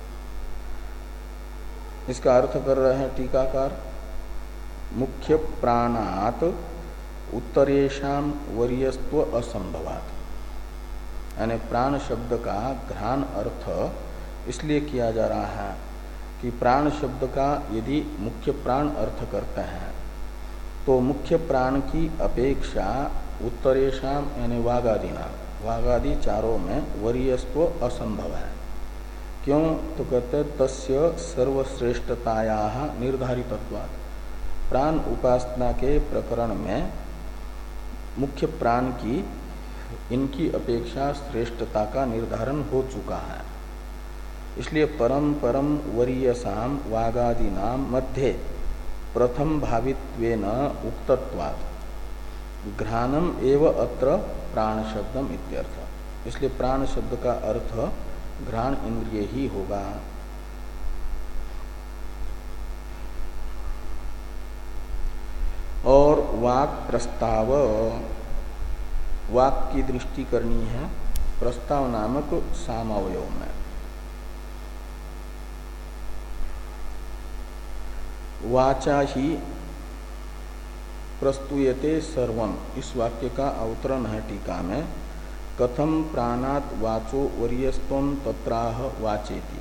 इसका अर्थ कर रहे हैं टीकाकार, मुख्य प्राणात उत्तरेशाम वरीयस्त्व असंभवात्, यानी प्राण शब्द का घ्राण अर्थ इसलिए किया जा रहा है कि प्राण शब्द का यदि मुख्य प्राण अर्थ करते हैं तो मुख्य प्राण की अपेक्षा उत्तरेशाम यानी वागादि नाम, वागादि चारों में वरीयस्त्व असंभव है। क्यों? तो कहते तस्य सर्वश्रेष्ठतायाः निर्धारितत्वात्, प्राण उपासना के प्रकरण में मुख्य प्राण की इनकी अपेक्षा श्रेष्ठता का निर्धारण हो चुका है, इसलिए परम परम वरीयसाम वागादीनाम मध्ये प्रथम भावित्वेन उक्तत्वात् घ्राणम एव अत्र प्राण शब्दम इत्यर्थ, इसलिए प्राण शब्द का अर्थ घ्राण इंद्रिय ही होगा। और वाक प्रस्ताव, वाक की दृष्टि करनी है प्रस्ताव नामक सामावयव में। वाचा ही प्रस्तुयते सर्वम, इस वाक्य का अवतरण है टीका में, कथम प्राणात वाचो वरीयस्त्वं तत्राह वाचेति।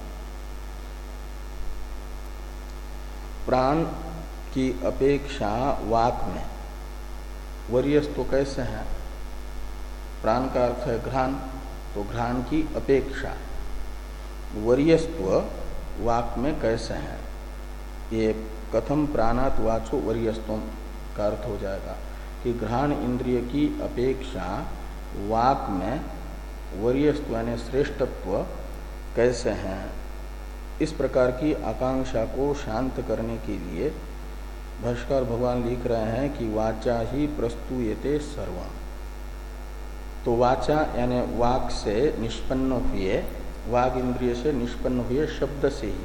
प्राण की अपेक्षा वाक में वरीयस्त्व कैसे है? प्राण का अर्थ है घ्राण, तो घ्राण की अपेक्षा वरीयस्त्व वाक में कैसे है? ये कथम प्राणात वाचो वरीयस्त्वम, का अर्थ हो जाएगा कि घ्राण इंद्रिय की अपेक्षा वाक में वरीयत्व यानी श्रेष्ठत्व कैसे हैं, इस प्रकार की आकांक्षा को शांत करने के लिए भाष्कर भगवान लिख रहे हैं कि वाचा ही प्रस्तुयते सर्वम्। तो वाचा यानी वाक से निष्पन्न हुए, वाग इंद्रिय से निष्पन्न हुए शब्द से ही,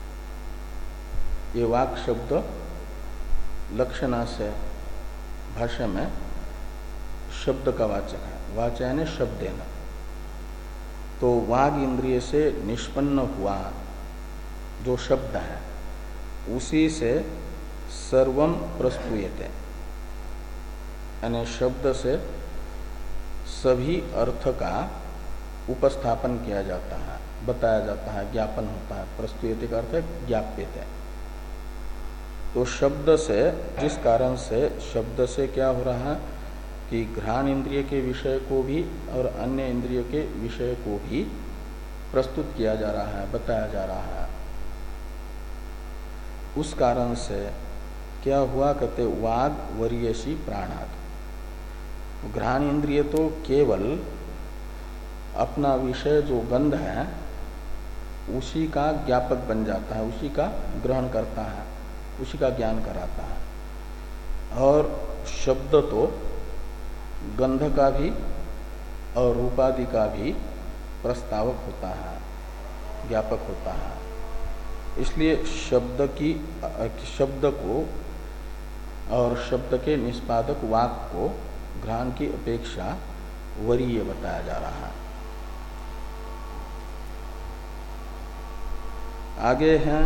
ये वाक शब्द लक्षणा से भाषा में शब्द का वाचक है, वाचा यानी शब्देन। तो वाग इंद्रिय से निष्पन्न हुआ जो शब्द है उसी से सर्वम प्रस्तुयते, यानी शब्द से सभी अर्थ का उपस्थापन किया जाता है, बताया जाता है, ज्ञापन होता है। प्रस्तुयते का अर्थ है ज्ञाप्यते। तो शब्द से, जिस कारण से शब्द से क्या हो रहा है कि घ्राण इंद्रिय के विषय को भी और अन्य इंद्रिय के विषय को भी प्रस्तुत किया जा रहा है, बताया जा रहा है। उस कारण से क्या हुआ, कहते वाग वरीयसी प्राणात्। घ्राण इंद्रिय तो केवल अपना विषय जो गंध है उसी का ज्ञापक बन जाता है, उसी का ग्रहण करता है, उसी का ज्ञान कराता है। और शब्द तो गंध का भी और रूपादि का भी प्रस्तावक होता है, ज्ञापक होता है। इसलिए शब्द की शब्द को और शब्द के निष्पादक वाक को घ्राण की अपेक्षा वरीय बताया जा रहा है। आगे हैं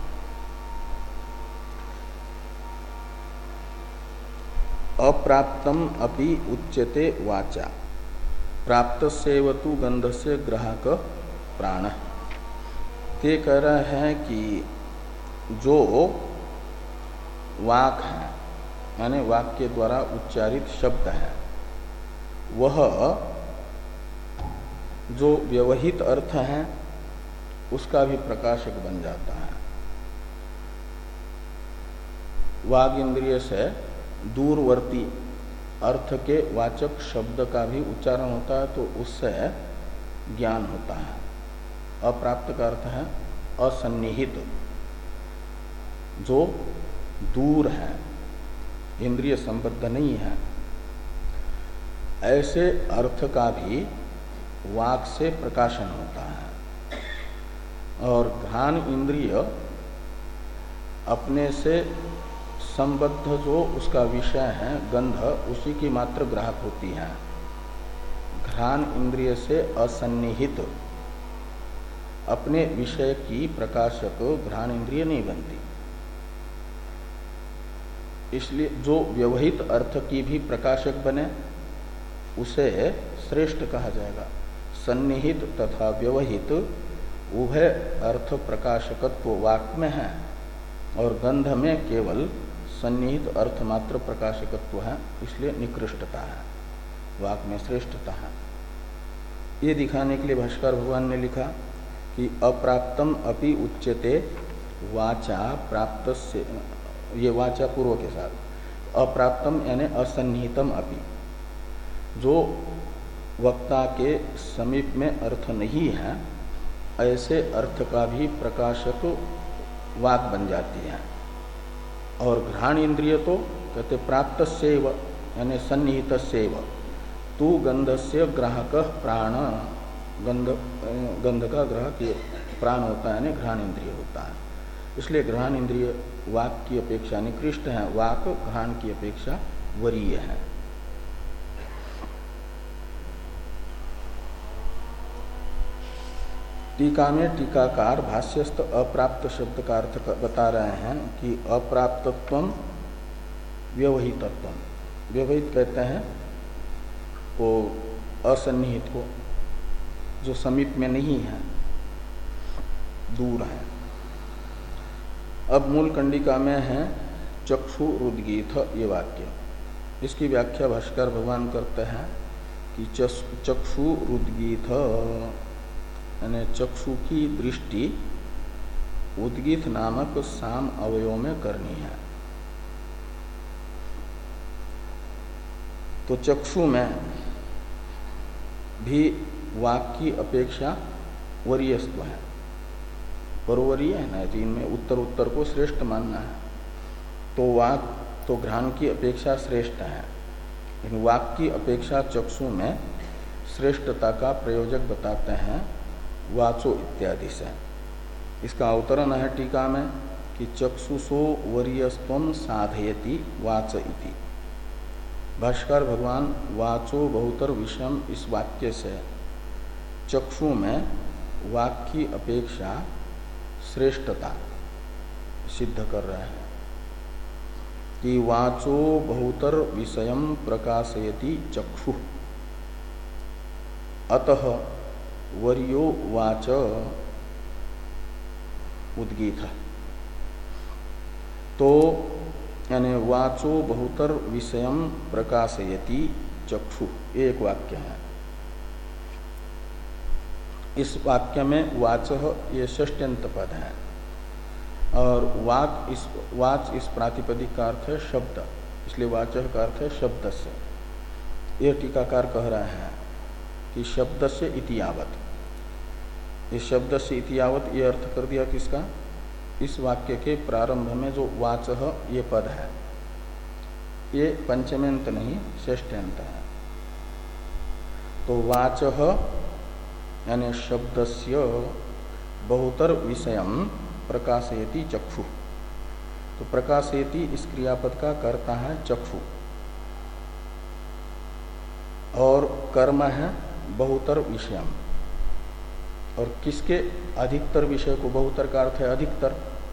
अप्राप्तम अपि उच्यते वाचा, प्राप्त सेवतु गंध से ग्राहक प्राण। ते कह रहे हैं कि जो वाक है यानी वाक के द्वारा उच्चारित शब्द है, वह जो व्यवहित अर्थ है उसका भी प्रकाशक बन जाता है। वाग इंद्रिय से दूरवर्ती अर्थ के वाचक शब्द का भी उच्चारण होता है, तो उससे ज्ञान होता है। अप्राप्त का अर्थ है असन्निहित, जो दूर है, इंद्रिय संबद्ध नहीं है, ऐसे अर्थ का भी वाक से प्रकाशन होता है। और घ्राण इंद्रिय अपने से संबद्ध जो उसका विषय है गंध, उसी की मात्र ग्राहक होती है। घ्राण इंद्रिय से असन्निहित अपने विषय की प्रकाशक घ्राण इंद्रिय नहीं बनती। इसलिए जो व्यवहित अर्थ की भी प्रकाशक बने उसे श्रेष्ठ कहा जाएगा। सन्निहित तथा व्यवहित उभय अर्थ प्रकाशकत्व वाक में है, और गंध में केवल सन्निहित अर्थ मात्र प्रकाशकत्व है, इसलिए निकृष्टता है, वाक में श्रेष्ठता है। ये दिखाने के लिए भाष्कर भगवान ने लिखा कि अप्राप्तम अपि उच्यते वाचा प्राप्त से, ये वाचा पूर्व के साथ, अप्राप्तम यानी असन्निहितम अपि, जो वक्ता के समीप में अर्थ नहीं है, ऐसे अर्थ का भी प्रकाशक वाक बन जाती है। और घ्राण इंद्रिय तो कहते प्राप्त सेव यानी सन्निहित सेव, तू गंधस्य ग्राहक प्राण, गंध गंध का ग्राहक ये प्राण होता है, यानी घ्राण इंद्रिय होता है। इसलिए घ्राण इंद्रिय वाक की अपेक्षा निकृष्ट है, वाक घ्राण की अपेक्षा वरीय है। टीका में टीकाकार भाष्यस्थ अप्राप्त शब्द का अर्थ बता रहे हैं कि अप्राप्तत्वम व्यवहितत्वम। व्यवहित कहते हैं वो असन्निहित को, जो समीप में नहीं है, दूर है। अब मूल कंडिका में है चक्षु रुद्गीथ ये वाक्य। इसकी व्याख्या भाष्कर भगवान करते हैं कि चक्षु रुद्गीथ यानी चक्षु की दृष्टि उद्गीत नामक साम अवयव में करनी है। तो चक्षु में भी वाक की अपेक्षा वरीयस्व है, परोवरीय है ना, तो इनमें उत्तर उत्तर को श्रेष्ठ मानना है। तो वाक तो घ्राण की अपेक्षा श्रेष्ठ है, लेकिन वाक की अपेक्षा चक्षु में श्रेष्ठता का प्रयोजक बताते हैं वाचो इत्यादि से। इसका अवतरण है टीका में कि चक्षुषो वरीयस्त्वं साधयति वाच इति। भाष्कर भगवान वाचो बहुतर विषम इस वाक्य से चक्षु में वाक की अपेक्षा श्रेष्ठता सिद्ध कर रहे हैं कि वाचो बहुतर विषयम प्रकाशयति चक्षु अतः वर्यो वाच उद्गीत। तो यानी वाचो बहुतर विषयम प्रकाशयति चक्षु, एक वाक्य है। इस वाक्य में वाच ये षष्ट्यंत पद है और वाक इस वाच इस प्रातिपदिक का अर्थ है शब्द, इसलिए वाचः का अर्थ है शब्द से। यह टीकाकार कह रहे हैं कि शब्द से इति यावत, इस शब्द से इति यावत ये अर्थ कर दिया किसका, इस वाक्य के प्रारंभ में जो वाचः ये पद है ये पंचमेंत नहीं षष्ठ्यंत है। तो वाचः यानी शब्दस्य बहुतर विषयम प्रकाशयति चक्षु। तो प्रकाशयति इस क्रियापद का कर्ता है चक्षु और कर्म है बहुतर विषयम। और किसके अधिकतर विषय को, बहुतर का अर्थ है अधिकतर,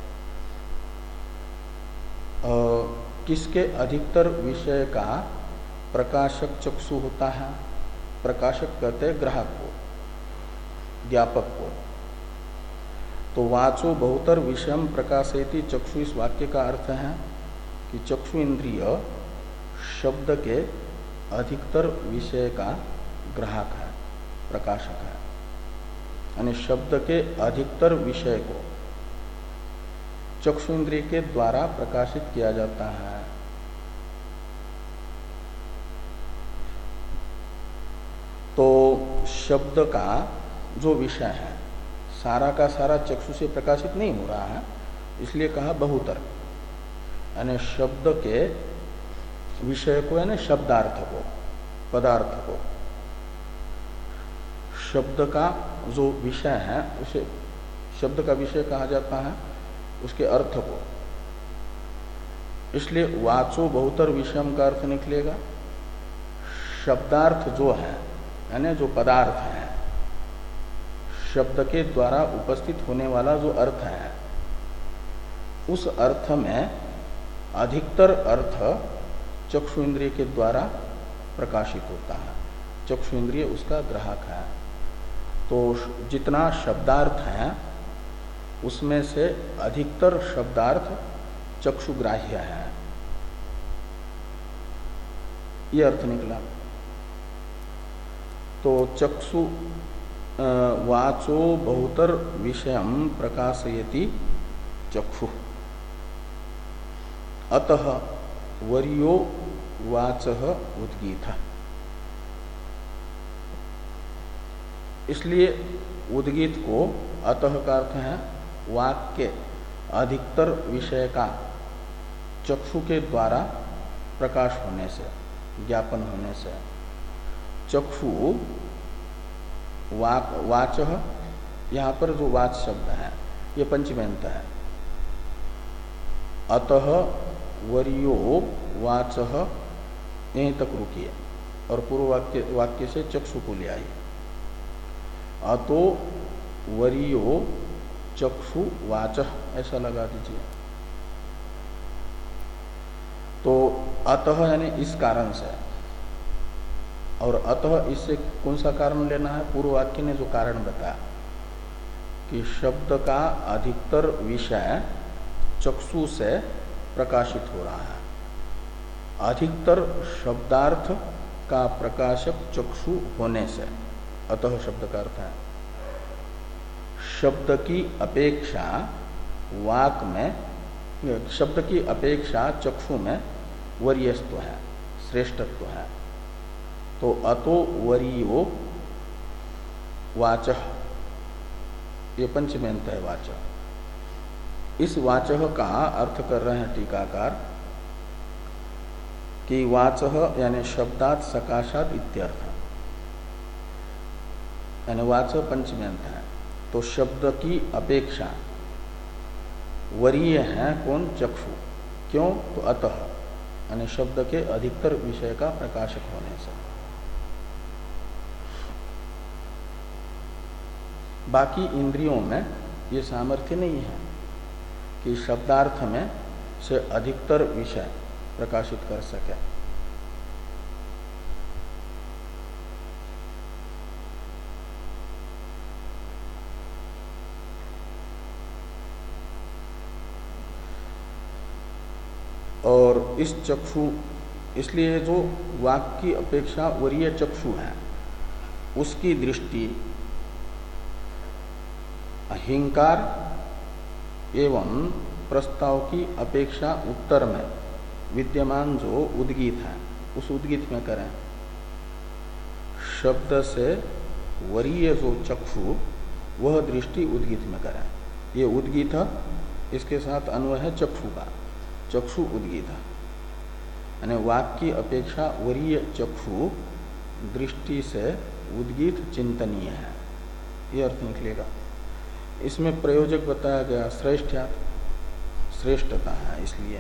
और किसके अधिकतर विषय का प्रकाशक चक्षु होता है। प्रकाशक कहते हैं ग्राहक को, ज्ञापक को। तो वाचो बहुतर विषयम प्रकाशयति चक्षु, इस वाक्य का अर्थ है कि चक्षु इंद्रिय शब्द के अधिकतर विषय का ग्राहक है, प्रकाशक है। यानी शब्द के अधिकतर विषय को चक्षु इंद्रिय के द्वारा प्रकाशित किया जाता है। तो शब्द का जो विषय है सारा का सारा चक्षु से प्रकाशित नहीं हो रहा है, इसलिए कहा बहुतर। यानी शब्द के विषय को, यानी शब्दार्थ को, पदार्थ को, शब्द का जो विषय है उसे शब्द का विषय कहा जाता है, उसके अर्थ को। इसलिए वाचो बहुतर विषयम का अर्थ निकलेगा शब्दार्थ जो है, यानी जो पदार्थ है, शब्द के द्वारा उपस्थित होने वाला जो अर्थ है, उस अर्थ में अधिकतर अर्थ चक्षु इंद्रिय के द्वारा प्रकाशित होता है। चक्षु इंद्रिय उसका ग्राहक है। तो जितना शब्दार्थ है उसमें से अधिकतर शब्दार्थ चक्षुग्राह्य है, ये अर्थ निकला। तो चक्षु वाचो बहुतर विषयम प्रकाशयति चक्षु अतः वर्यो वाचः उद्गीतः। इसलिए उद्गीत को अतः का अर्थ है वाक्य अधिकतर विषय का चक्षु के द्वारा प्रकाश होने से, ज्ञापन होने से। चक्षु वाक वाचः, यहाँ पर जो वाच शब्द है ये पंचमेंत है। अतः वर्यो वाचः यहीं तक रुकिए और पूर्व वाक्य वाक्य से चक्षु को ले आइए। अतो वर्यो चक्षु वाचः ऐसा लगा दीजिए। तो अतः यानी इस कारण से, और अतः इससे कौन सा कारण लेना है, पूर्व वाक्य ने जो कारण बताया कि शब्द का अधिकतर विषय चक्षु से प्रकाशित हो रहा है। अधिकतर शब्दार्थ का प्रकाशक चक्षु होने से अतः शब्द का अर्थ है शब्द की अपेक्षा वाक में, शब्द की अपेक्षा चक्षु में वरीयत्व है, श्रेष्ठत्व है। तो अतो वरीयो वाचः, ये पंचमेंत है वाचः। इस वाचः का अर्थ कर रहे हैं टीकाकार कि वाचः यानी शब्दात सकाशात इत्यर्थ, यानी वाचः पंचमेंत है। तो शब्द की अपेक्षा वरीय है कौन? चक्षु। क्यों? तो अतः, यानी शब्द के अधिकतर विषय का प्रकाशक होने से। बाकी इंद्रियों में ये सामर्थ्य नहीं है कि शब्दार्थ में से अधिकतर विषय प्रकाशित कर सके। और इस चक्षु, इसलिए जो वाक् की अपेक्षा वरीय चक्षु है उसकी दृष्टि अहिंकार एवं प्रस्ताव की अपेक्षा उत्तर में विद्यमान जो उद्गीत है उस उद्गीत में करें। शब्द से वरीय जो चक्षु वह दृष्टि उद्गीत में करें। ये उद्गीत इसके साथ अन्वय है चक्षु का, चक्षु उद्गीत, यानी वाक् की अपेक्षा वरीय चक्षु दृष्टि से उद्गीत चिंतनीय है, ये अर्थ निकलेगा। इसमें प्रयोजक बताया गया श्रेष्ठ्यात्, श्रेष्ठता है इसलिए।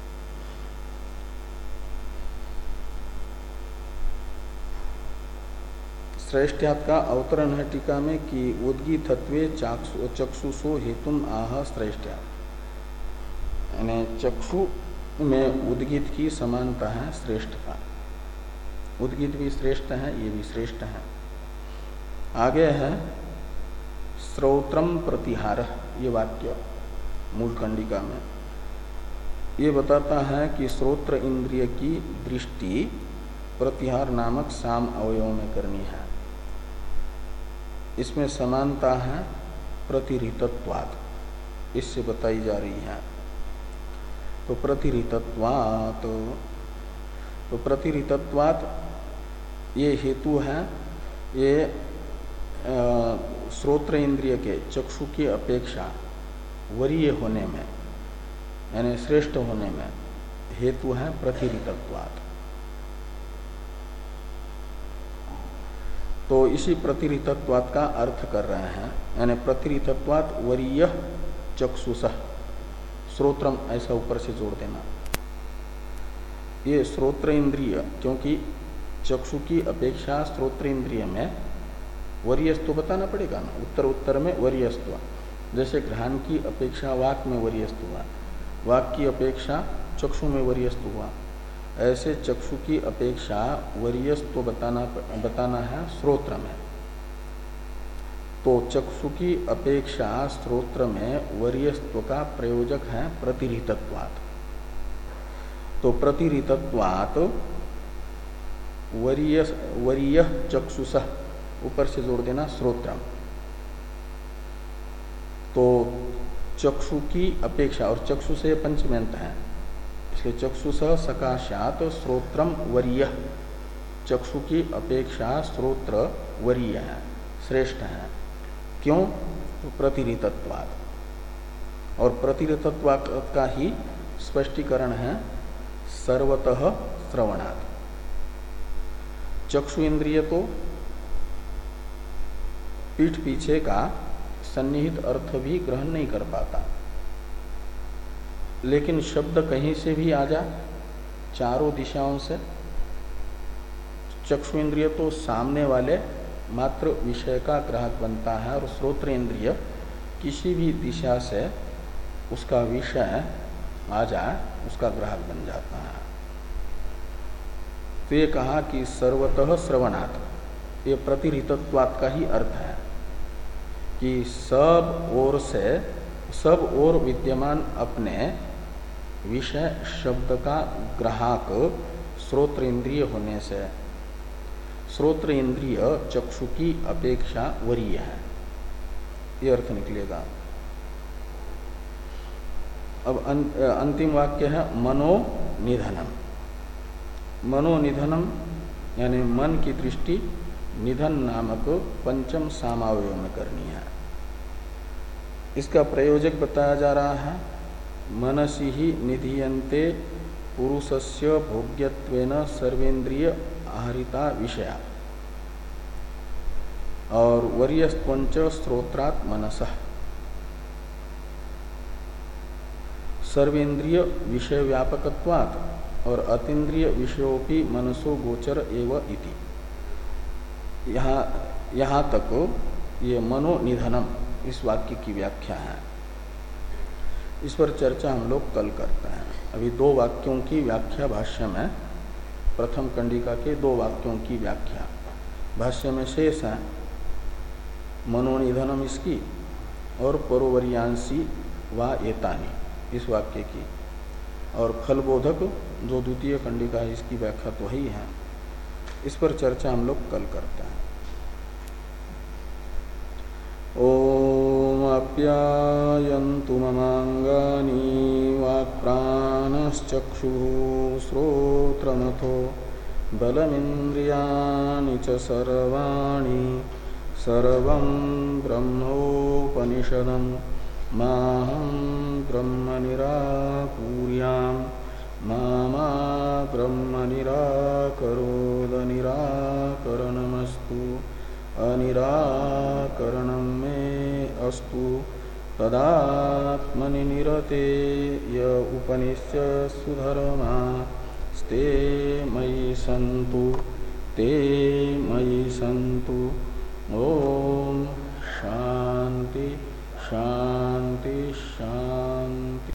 श्रेष्ठ्यात् का अवतरण है टीका में कि उद्गीतत्वे चक्षुषो हेतुम आह श्रेष्ठ्यात्, यानी चक्षु में उद्गीत की समानता है श्रेष्ठता। उद्गीत भी श्रेष्ठ है, ये भी श्रेष्ठ है। आगे है श्रोत्रम प्रतिहार, ये वाक्य मूल कंडिका में ये बताता है कि श्रोत्र इंद्रिय की दृष्टि प्रतिहार नामक साम अवयव में करनी है। इसमें समानता है प्रतिरितत्वात्, इससे बताई जा रही है। तो प्रतिरितत्वात्, तो प्रतिरितत्वात् ये हेतु है, ये श्रोत्र इंद्रिय के चक्षु की अपेक्षा वरीय होने में यानी श्रेष्ठ होने में हेतु है प्रतिरितत्वात्। तो इसी प्रतिरितत्वात् का अर्थ कर रहे हैं, यानी प्रतिरितत्वात् वरीय चक्षुषः, श्रोत्रम ऐसा ऊपर से जोड़ देना। ये श्रोत्र इंद्रिय, क्योंकि चक्षु की अपेक्षा श्रोत्र इंद्रिय में वरीयस्व बताना पड़ेगा ना, उत्तर उत्तर में वरीयस्व। जैसे घ्राण की अपेक्षा वाक में वरीयस्व हुआ, वाक की अपेक्षा चक्षु में वरीयस्व हुआ, ऐसे चक्षु की अपेक्षा वरीयस्व बताना बताना है श्रोत्र में। तो चक्षु की अपेक्षा श्रोत्र में वरीयस्व का प्रयोजक है प्रतिरितत्वात्। तो प्रतिरितत्वात् वरीय वरीय चक्षुषः, ऊपर से जोड़ देना श्रोत्रम। तो चक्षु की अपेक्षा, और चक्षु से पंचमेंत है इसलिए चक्षुषः सकाशात श्रोत्रम वरीय, चक्षु की अपेक्षा श्रोत्र वरीय है, श्रेष्ठ है। क्यों? तो प्रतिरितत्वात्। और प्रतिरितत्वात् का ही स्पष्टीकरण है सर्वतः श्रवणात्। चक्षु इंद्रिय तो पीठ पीछे का सन्निहित अर्थ भी ग्रहण नहीं कर पाता, लेकिन शब्द कहीं से भी आ जा, चारों दिशाओं से, चक्षु इंद्रिय तो सामने वाले मात्र विषय का ग्राहक बनता है, और श्रोत्र इंद्रिय किसी भी दिशा से उसका विषय आ जाए उसका ग्राहक बन जाता है। तो ये कहा कि सर्वतः श्रवणात्, ये प्रतिरितत्वात् का ही अर्थ है कि सब ओर से, सब ओर विद्यमान अपने विषय शब्द का ग्राहक श्रोत्र इंद्रिय होने से श्रोत्र इंद्रिय चक्षु की अपेक्षा वरीय है, ये अर्थ निकलेगा। अब अंतिम वाक्य है मनोनिधनम। मनोनिधनम यानी मन की दृष्टि निधन नामक पंचम सामावय में करनी है। इसका प्रयोजक बताया जा रहा है, मनसि ही निधीयन्ते पुरुषस्य भोग्यत्वेन सर्वेन्द्रिय आहरिता विषया और वर्यस्त्वंच स्त्रोत्रात् मनसः सर्वेन्द्रिय विषय व्यापकत्वात् और अतीन्द्रिय विषयोपि मनसो गोचर एव इति। यहाँ यहाँ तक ये मनोनिधनम इस वाक्य की व्याख्या है। इस पर चर्चा हम लोग कल करते हैं। अभी दो वाक्यों की व्याख्या भाष्य में, प्रथम कंडिका के दो वाक्यों की व्याख्या भाष्य में शेष है, मनोनिधनम इसकी और परोवर्यांसी वा एतानी इस वाक्य की, और फलबोधक जो द्वितीय कंडिका है इसकी व्याख्या तो वही है। इस पर चर्चा हम लोग कल करते हैं। ओम आप्यायन्तु ममांगानि वाक्प्राणश्चक्षुः श्रोत्रमथो बलमिन्द्रियाणि च सर्वाणि सर्वं ब्रह्मोपनिषदं माहं ब्रह्म निराकुर्यां मा मा ब्रह्म निराकरोद निराकरणमस्तु अनिराकरणं मे अस्तु तदात्मनि निरते य उपनिष्यत्सु धर्मा स्ते मयि सन्तु ते मयि सन्तु। ओम शांति शांति शांति।